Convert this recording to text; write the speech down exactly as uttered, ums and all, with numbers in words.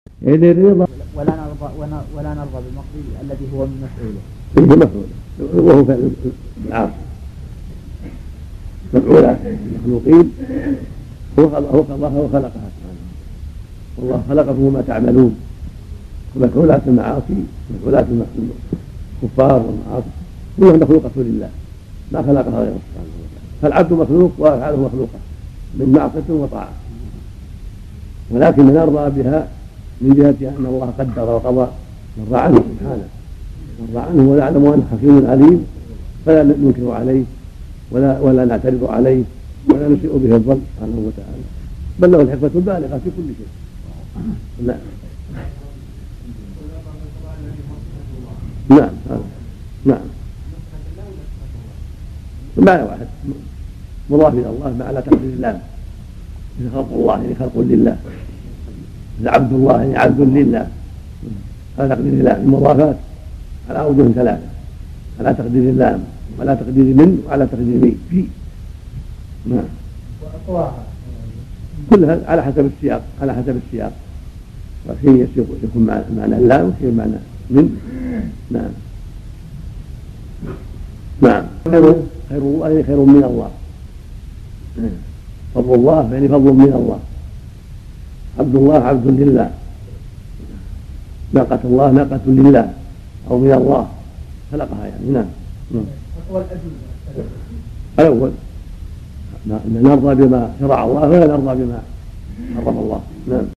إذ الرضا ولا نرضى ولا نرضى بالمقضي الذي هو من مفعوله. هو مفعول وهو فعل العاصي مفعولات المخلوقين هو الله وخلقها سبحانه والله خلقكم وما تعملون. ومفعولات المعاصي مفعولات الكفار والمعاصي كلها مخلوقة لله ما خلقها غيره سبحانه وتعالى. فالعبد مخلوق وأفعاله مخلوقة من معصية وطاعة، ولكن نرضى بها من جهة أن الله قدر وقضى مرضى عنه سبحانه مرضى عنه ونعلم أنه حكيم عليم فلا ننكر عليه ولا ولا نعترض عليه ولا نسيء به الظن سبحانه وتعالى، بل له الحكمة البالغة في كل شيء. نعم نعم نعم معنى واحد مضاف إلى الله مع لا تقدير الله، خلق الله يعني خلق لله، عبد الله يعني عبد لله على تقدير الله. المضافات على أوجه ثلاثة، على تقدير الله وعلى تقدير من وعلى تقدير مين في. نعم كلها على حسب السياق على حسب السياق وشيء يكون معنى الله وشيء معنى من. نعم نعم خير الله يعني خير من الله، فضل الله يعني فضل من الله، عبد الله عبد لله، ناقة الله ناقة لله أو من الله خلقها يعني. نعم الأول نرضى بما شرع الله ولا نرضى بما حرم الله. نعم.